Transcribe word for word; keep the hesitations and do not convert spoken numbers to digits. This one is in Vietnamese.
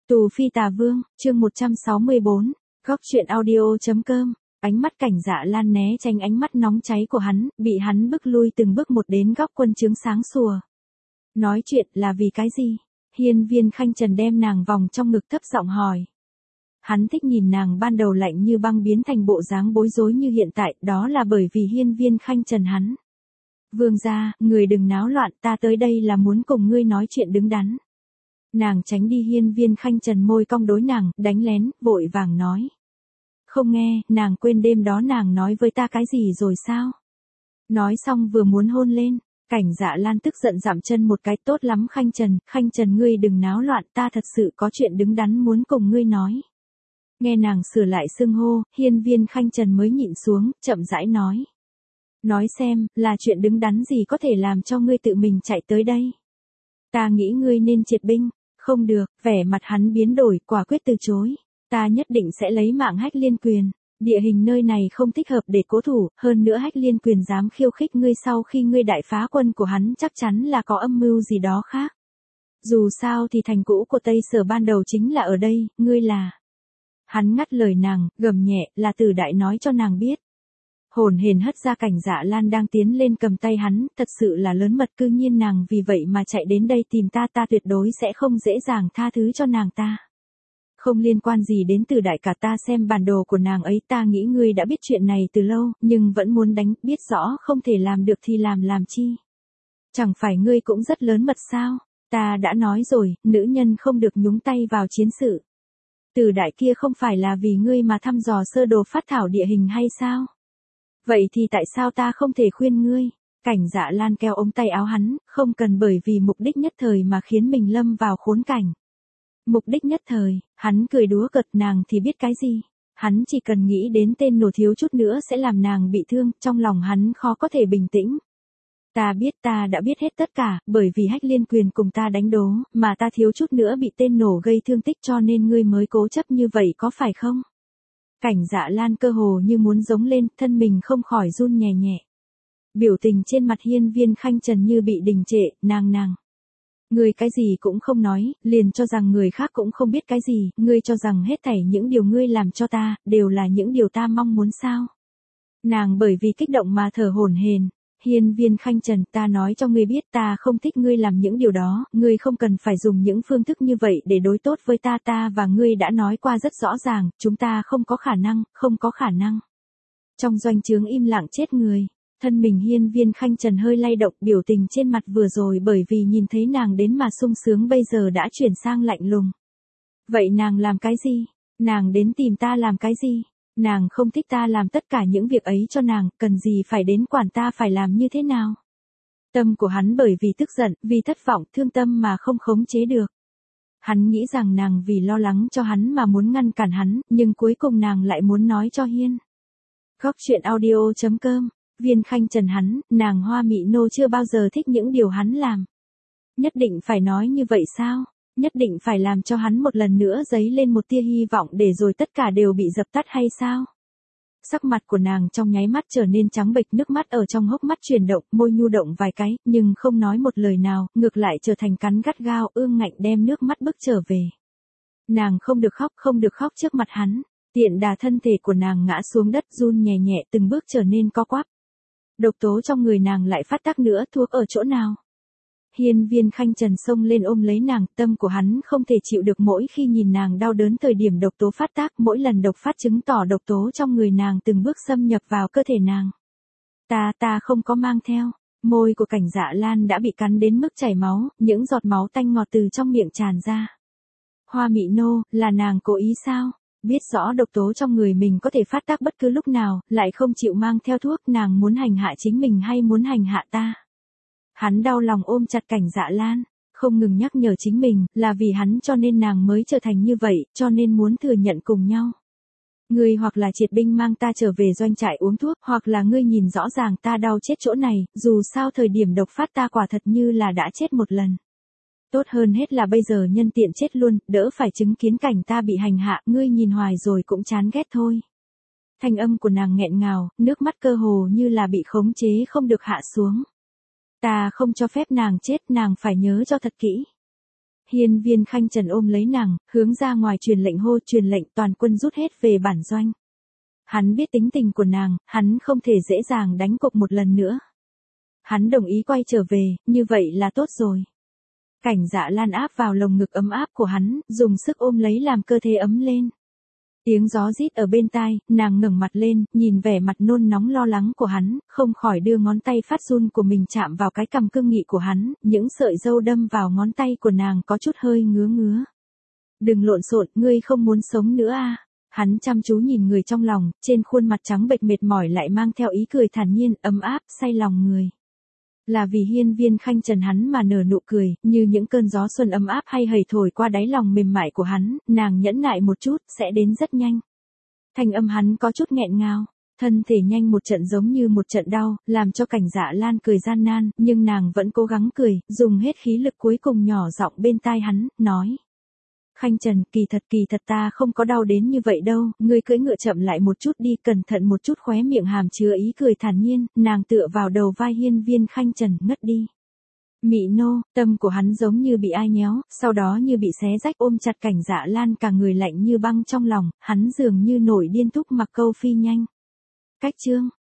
Tù Phi Tà Vương, chương một trăm sáu mươi bốn, góc truyện audio.com, ánh mắt Cảnh Dạ Lan né tránh ánh mắt nóng cháy của hắn, bị hắn bức lui từng bước một đến góc quân trướng sáng sủa. Nói chuyện là vì cái gì? Hiên Viên Khanh Trần đem nàng vòng trong ngực thấp giọng hỏi. Hắn thích nhìn nàng ban đầu lạnh như băng biến thành bộ dáng bối rối như hiện tại, đó là bởi vì Hiên Viên Khanh Trần hắn. Vương gia, người đừng náo loạn, ta tới đây là muốn cùng ngươi nói chuyện đứng đắn. Nàng tránh đi Hiên Viên Khanh Trần môi cong đối nàng, đánh lén, vội vàng nói. Không nghe, nàng quên đêm đó nàng nói với ta cái gì rồi sao? Nói xong vừa muốn hôn lên, Cảnh Dạ Lan tức giận dậm chân một cái, tốt lắm Khanh Trần, Khanh Trần ngươi đừng náo loạn, ta thật sự có chuyện đứng đắn muốn cùng ngươi nói. Nghe nàng sửa lại xưng hô, Hiên Viên Khanh Trần mới nhịn xuống, chậm rãi nói. Nói xem, là chuyện đứng đắn gì có thể làm cho ngươi tự mình chạy tới đây? Ta nghĩ ngươi nên triệt binh. Không được, vẻ mặt hắn biến đổi, quả quyết từ chối. Ta nhất định sẽ lấy mạng Hách Liên Quyền. Địa hình nơi này không thích hợp để cố thủ, hơn nữa Hách Liên Quyền dám khiêu khích ngươi sau khi ngươi đại phá quân của hắn chắc chắn là có âm mưu gì đó khác. Dù sao thì thành cũ của Tây Sở ban đầu chính là ở đây, ngươi là... Hắn ngắt lời nàng, gầm nhẹ, là Tử Đại nói cho nàng biết. Hồn hển hất ra Cảnh Dạ Lan đang tiến lên cầm tay hắn, thật sự là lớn mật, cư nhiên nàng vì vậy mà chạy đến đây tìm ta, ta tuyệt đối sẽ không dễ dàng tha thứ cho nàng ta. Không liên quan gì đến Tử Đại cả, ta xem bản đồ của nàng ấy, ta nghĩ ngươi đã biết chuyện này từ lâu, nhưng vẫn muốn đánh, biết rõ không thể làm được thì làm làm chi. Chẳng phải ngươi cũng rất lớn mật sao, ta đã nói rồi, nữ nhân không được nhúng tay vào chiến sự. Tử Đại kia không phải là vì ngươi mà thăm dò sơ đồ phát thảo địa hình hay sao? Vậy thì tại sao ta không thể khuyên ngươi? Cảnh Dạ Lan kéo ống tay áo hắn, không cần bởi vì mục đích nhất thời mà khiến mình lâm vào khốn cảnh. Mục đích nhất thời, hắn cười đùa cợt, nàng thì biết cái gì? Hắn chỉ cần nghĩ đến tên nổ thiếu chút nữa sẽ làm nàng bị thương, trong lòng hắn khó có thể bình tĩnh. Ta biết, ta đã biết hết tất cả, bởi vì Hách Liên Quyền cùng ta đánh đố, mà ta thiếu chút nữa bị tên nổ gây thương tích cho nên ngươi mới cố chấp như vậy có phải không? Cảnh Dạ Lan cơ hồ như muốn giống lên, thân mình không khỏi run nhẹ nhẹ. Biểu tình trên mặt Hiên Viên Khanh Trần như bị đình trệ, nàng nàng. Ngươi cái gì cũng không nói, liền cho rằng người khác cũng không biết cái gì, ngươi cho rằng hết thảy những điều ngươi làm cho ta, đều là những điều ta mong muốn sao. Nàng bởi vì kích động mà thở hổn hển. Hiên Viên Khanh Trần, ta nói cho ngươi biết, ta không thích ngươi làm những điều đó, ngươi không cần phải dùng những phương thức như vậy để đối tốt với ta, ta và ngươi đã nói qua rất rõ ràng, chúng ta không có khả năng, không có khả năng. Trong doanh trướng im lặng chết người, thân mình Hiên Viên Khanh Trần hơi lay động, biểu tình trên mặt vừa rồi bởi vì nhìn thấy nàng đến mà sung sướng bây giờ đã chuyển sang lạnh lùng. Vậy nàng làm cái gì? Nàng đến tìm ta làm cái gì? Nàng không thích ta làm tất cả những việc ấy cho nàng, cần gì phải đến quản ta phải làm như thế nào? Tâm của hắn bởi vì tức giận, vì thất vọng, thương tâm mà không khống chế được. Hắn nghĩ rằng nàng vì lo lắng cho hắn mà muốn ngăn cản hắn, nhưng cuối cùng nàng lại muốn nói cho Hiên. Góc truyện audio.com, Viên Khanh Trần hắn, nàng Hoa Mị Nô chưa bao giờ thích những điều hắn làm. Nhất định phải nói như vậy sao? Nhất định phải làm cho hắn một lần nữa dấy lên một tia hy vọng để rồi tất cả đều bị dập tắt hay sao? Sắc mặt của nàng trong nháy mắt trở nên trắng bệch, nước mắt ở trong hốc mắt chuyển động, môi nhu động vài cái, nhưng không nói một lời nào, ngược lại trở thành cắn gắt gao, ương ngạnh đem nước mắt bức trở về. Nàng không được khóc, không được khóc trước mặt hắn, tiện đà thân thể của nàng ngã xuống đất run nhẹ nhẹ từng bước trở nên co quắp. Độc tố trong người nàng lại phát tác nữa, thuốc ở chỗ nào? Hiên Viên Khanh Trần xông lên ôm lấy nàng, tâm của hắn không thể chịu được mỗi khi nhìn nàng đau đớn thời điểm độc tố phát tác, mỗi lần độc phát chứng tỏ độc tố trong người nàng từng bước xâm nhập vào cơ thể nàng. Ta, ta không có mang theo, môi của Cảnh Dạ Lan đã bị cắn đến mức chảy máu, những giọt máu tanh ngọt từ trong miệng tràn ra. Hoa Mị Nô, là nàng cố ý sao? Biết rõ độc tố trong người mình có thể phát tác bất cứ lúc nào, lại không chịu mang theo thuốc, nàng muốn hành hạ chính mình hay muốn hành hạ ta? Hắn đau lòng ôm chặt Cảnh Dạ Lan, không ngừng nhắc nhở chính mình, là vì hắn cho nên nàng mới trở thành như vậy, cho nên muốn thừa nhận cùng nhau. Ngươi hoặc là triệt binh mang ta trở về doanh trại uống thuốc, hoặc là ngươi nhìn rõ ràng ta đau chết chỗ này, dù sao thời điểm độc phát ta quả thật như là đã chết một lần. Tốt hơn hết là bây giờ nhân tiện chết luôn, đỡ phải chứng kiến cảnh ta bị hành hạ, ngươi nhìn hoài rồi cũng chán ghét thôi. Thanh âm của nàng nghẹn ngào, nước mắt cơ hồ như là bị khống chế không được hạ xuống. Ta không cho phép nàng chết, nàng phải nhớ cho thật kỹ. Hiên Viên Khanh Trần ôm lấy nàng, hướng ra ngoài truyền lệnh hô truyền lệnh toàn quân rút hết về bản doanh. Hắn biết tính tình của nàng, hắn không thể dễ dàng đánh cuộc một lần nữa. Hắn đồng ý quay trở về, như vậy là tốt rồi. Cảnh Dạ Lan áp vào lồng ngực ấm áp của hắn, dùng sức ôm lấy làm cơ thể ấm lên. Tiếng gió rít ở bên tai, nàng ngẩng mặt lên, nhìn vẻ mặt nôn nóng lo lắng của hắn, không khỏi đưa ngón tay phát run của mình chạm vào cái cằm cương nghị của hắn, những sợi râu đâm vào ngón tay của nàng có chút hơi ngứa ngứa. Đừng lộn xộn, ngươi không muốn sống nữa à? Hắn chăm chú nhìn người trong lòng, trên khuôn mặt trắng bệch mệt mỏi lại mang theo ý cười thản nhiên, ấm áp, say lòng người. Là vì Hiên Viên Khanh Trần hắn mà nở nụ cười, như những cơn gió xuân ấm áp hay hầy thổi qua đáy lòng mềm mại của hắn, nàng nhẫn nại một chút, sẽ đến rất nhanh. Thanh âm hắn có chút nghẹn ngào, thân thể nhanh một trận giống như một trận đau, làm cho Cảnh Dạ Lan cười gian nan, nhưng nàng vẫn cố gắng cười, dùng hết khí lực cuối cùng nhỏ giọng bên tai hắn, nói. Khanh Trần, kỳ thật kỳ thật ta không có đau đến như vậy đâu, ngươi cưỡi ngựa chậm lại một chút đi, cẩn thận một chút, khóe miệng hàm chứa ý cười thản nhiên, nàng tựa vào đầu vai Hiên Viên Khanh Trần, ngất đi. Mị nô, tâm của hắn giống như bị ai nhéo, sau đó như bị xé rách ôm chặt Cảnh Dạ Lan cả người lạnh như băng trong lòng, hắn dường như nổi điên thúc mặc câu phi nhanh. Cách chương